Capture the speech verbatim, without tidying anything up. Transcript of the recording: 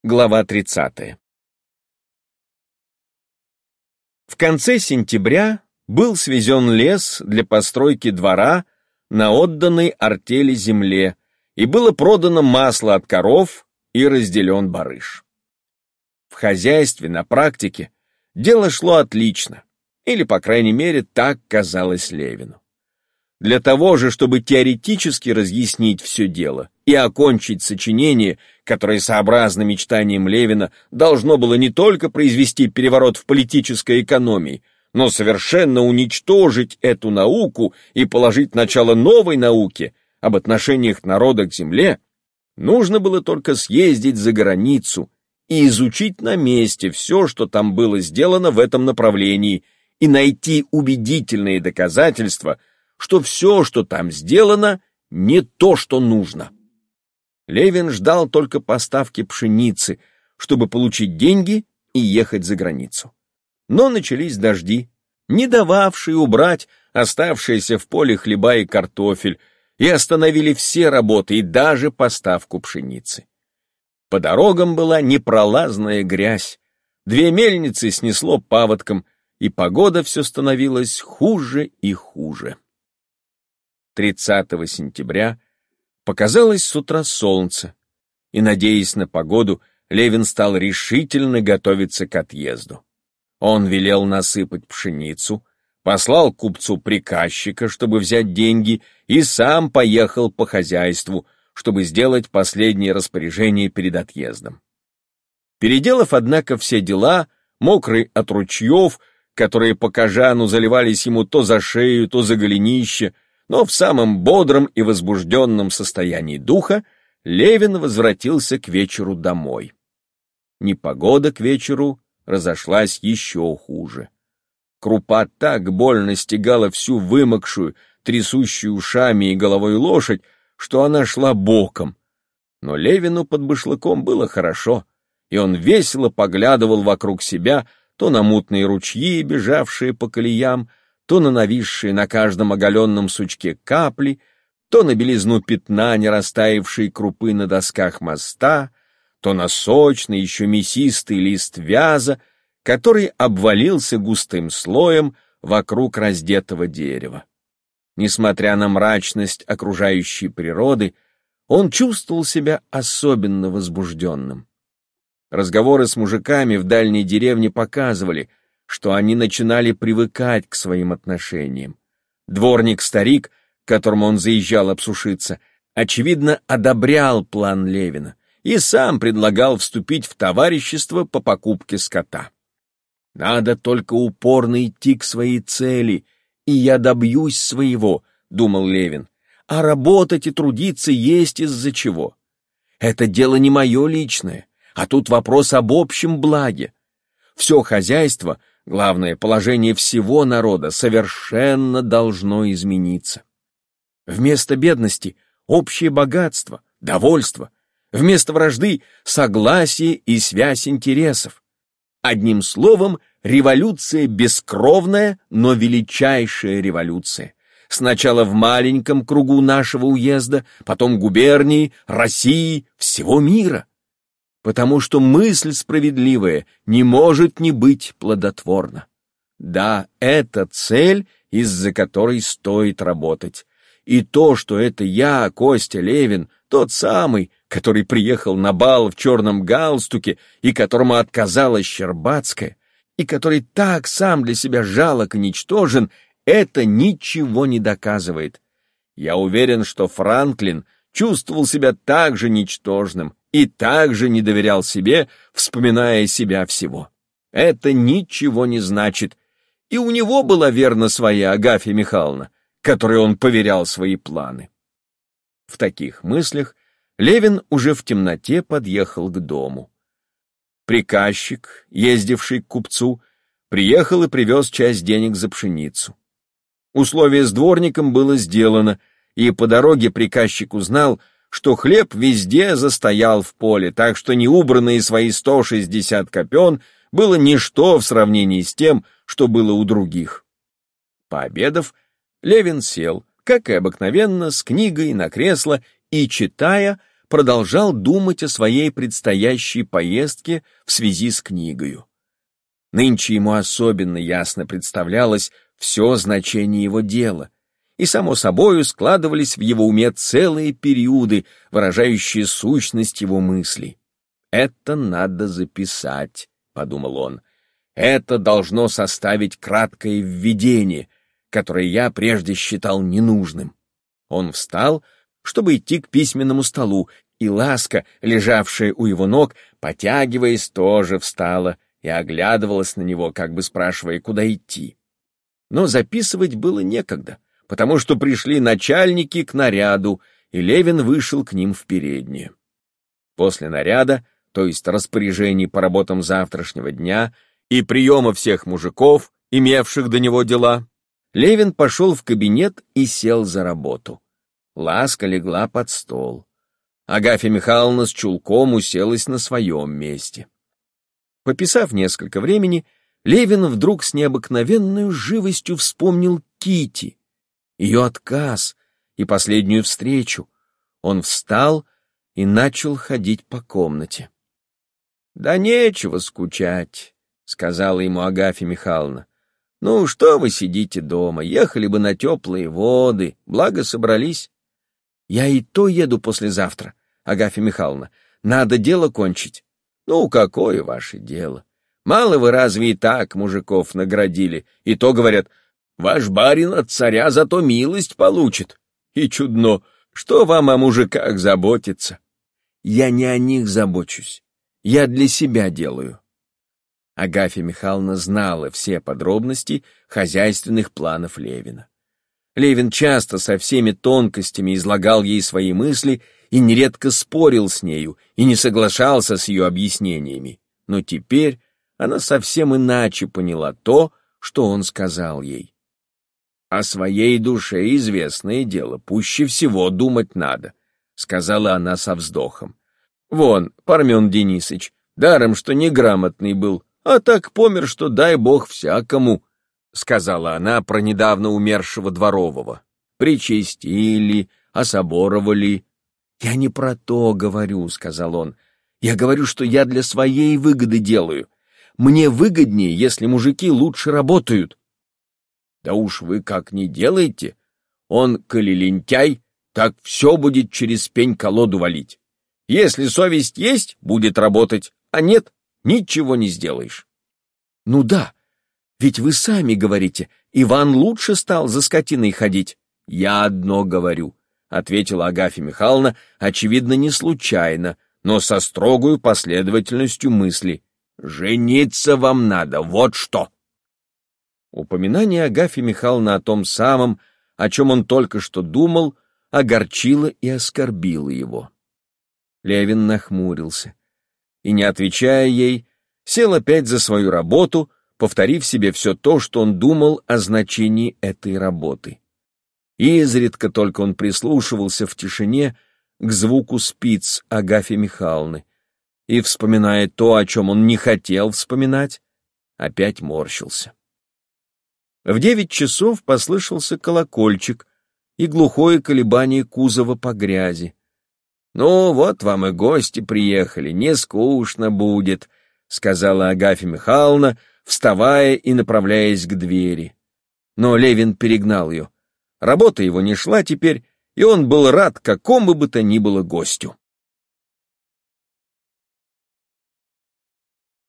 Глава тридцатая. В конце сентября был свезен лес для постройки двора на отданной артели земле, и было продано масло от коров и разделен барыш. В хозяйстве на практике дело шло отлично, или, по крайней мере, так казалось Левину. Для того же, чтобы теоретически разъяснить все дело и окончить сочинение, которое, сообразно мечтаниям Левина, должно было не только произвести переворот в политической экономии, но совершенно уничтожить эту науку и положить начало новой науке об отношениях народа к земле, нужно было только съездить за границу и изучить на месте все, что там было сделано в этом направлении, и найти убедительные доказательства, что все, что там сделано, не то, что нужно. Левин ждал только поставки пшеницы, чтобы получить деньги и ехать за границу. Но начались дожди, не дававшие убрать оставшиеся в поле хлеба и картофель, и остановили все работы, и даже поставку пшеницы. По дорогам была непролазная грязь, две мельницы снесло паводком, и погода все становилась хуже и хуже. тридцатого сентября показалось с утра солнце, и, надеясь на погоду, Левин стал решительно готовиться к отъезду. Он велел насыпать пшеницу, послал купцу приказчика, чтобы взять деньги, и сам поехал по хозяйству, чтобы сделать последнее распоряжение перед отъездом. Переделав, однако, все дела, мокрый от ручьев, которые по кожану заливались ему то за шею, то за голенище, но в самом бодром и возбужденном состоянии духа Левин возвратился к вечеру домой. Непогода к вечеру разошлась еще хуже. Крупа так больно стегала всю вымокшую, трясущую ушами и головой лошадь, что она шла боком. Но Левину под башлыком было хорошо, и он весело поглядывал вокруг себя то на мутные ручьи, бежавшие по колеям, то на нависшие на каждом оголенном сучке капли, то на белизну пятна не растаявшей крупы на досках моста, то на сочный, еще мясистый лист вяза, который обвалился густым слоем вокруг раздетого дерева. Несмотря на мрачность окружающей природы, он чувствовал себя особенно возбужденным. Разговоры с мужиками в дальней деревне показывали, что они начинали привыкать к своим отношениям. Дворник-старик, к которому он заезжал обсушиться, очевидно, одобрял план Левина и сам предлагал вступить в товарищество по покупке скота. «Надо только упорно идти к своей цели, и я добьюсь своего», — думал Левин, «а работать и трудиться есть из-за чего. Это дело не мое личное, а тут вопрос об общем благе. Все хозяйство, главное, положение всего народа совершенно должно измениться. Вместо бедности — общее богатство, довольство, вместо вражды — согласие и связь интересов. Одним словом, революция бескровная, но величайшая революция. Сначала в маленьком кругу нашего уезда, потом губернии, России, всего мира. Потому что мысль справедливая не может не быть плодотворна. Да, это цель, из-за которой стоит работать. И то, что это я, Костя Левин, тот самый, который приехал на бал в черном галстуке и которому отказала Щербацкая, и который так сам для себя жалок и ничтожен, это ничего не доказывает. Я уверен, что Франклин чувствовал себя так же ничтожным и также не доверял себе, вспоминая себя всего. Это ничего не значит. И у него была верна своя Агафья Михайловна, которой он поверял свои планы. В таких мыслях Левин уже в темноте подъехал к дому. Приказчик, ездивший к купцу, приехал и привез часть денег за пшеницу. Условие с дворником было сделано, и по дороге приказчик узнал, что хлеб везде застоял в поле, так что неубранные свои сто шестьдесят копен было ничто в сравнении с тем, что было у других. Пообедав, Левин сел, как и обыкновенно, с книгой на кресло и, читая, продолжал думать о своей предстоящей поездке в связи с книгою. Нынче ему особенно ясно представлялось все значение его дела, и, само собою, складывались в его уме целые периоды, выражающие сущность его мыслей. «Это надо записать», — подумал он. «Это должно составить краткое введение, которое я прежде считал ненужным». Он встал, чтобы идти к письменному столу, и Ласка, лежавшая у его ног, потягиваясь, тоже встала и оглядывалась на него, как бы спрашивая, куда идти. Но записывать было некогда, потому что пришли начальники к наряду, и Левин вышел к ним в переднюю. После наряда, то есть распоряжений по работам завтрашнего дня и приема всех мужиков, имевших до него дела, Левин пошел в кабинет и сел за работу. Ласка легла под стол. Агафья Михайловна с чулком уселась на своем месте. Пописав несколько времени, Левин вдруг с необыкновенной живостью вспомнил Кити, ее отказ и последнюю встречу. Он встал и начал ходить по комнате. — Да нечего скучать, — сказала ему Агафья Михайловна. — Ну, что вы сидите дома, ехали бы на теплые воды, благо собрались. — Я и то еду послезавтра, Агафья Михайловна, надо дело кончить. — Ну, какое ваше дело? Мало вы разве и так мужиков наградили, и то, говорят, ваш барин от царя зато милость получит. И чудно, что вам о мужиках заботиться? Я не о них забочусь, я для себя делаю. Агафья Михайловна знала все подробности хозяйственных планов Левина. Левин часто со всеми тонкостями излагал ей свои мысли и нередко спорил с нею и не соглашался с ее объяснениями. Но теперь она совсем иначе поняла то, что он сказал ей. «О своей душе известное дело, пуще всего думать надо», — сказала она со вздохом. «Вон, Пармен Денисыч, даром что неграмотный был, а так помер, что дай бог всякому», — сказала она про недавно умершего дворового. «Причастили, особоровали». «Я не про то говорю», — сказал он. «Я говорю, что я для своей выгоды делаю. Мне выгоднее, если мужики лучше работают». «Да уж вы как не делаете. Он, коли лентяй, так все будет через пень-колоду валить. Если совесть есть, будет работать, а нет, ничего не сделаешь». «Ну да, ведь вы сами говорите, Иван лучше стал за скотиной ходить». «Я одно говорю», — ответила Агафья Михайловна, очевидно, не случайно, но со строгою последовательностью мысли. «Жениться вам надо, вот что!» Упоминание Агафьи Михайловны о том самом, о чем он только что думал, огорчило и оскорбило его. Левин нахмурился и, не отвечая ей, сел опять за свою работу, повторив себе все то, что он думал о значении этой работы. Изредка только он прислушивался в тишине к звуку спиц Агафьи Михайловны и, вспоминая то, о чем он не хотел вспоминать, опять морщился. В девять часов послышался колокольчик и глухое колебание кузова по грязи. «Ну, вот вам и гости приехали, не скучно будет», — сказала Агафья Михайловна, вставая и направляясь к двери. Но Левин перегнал ее. Работа его не шла теперь, и он был рад какому бы то ни было гостю.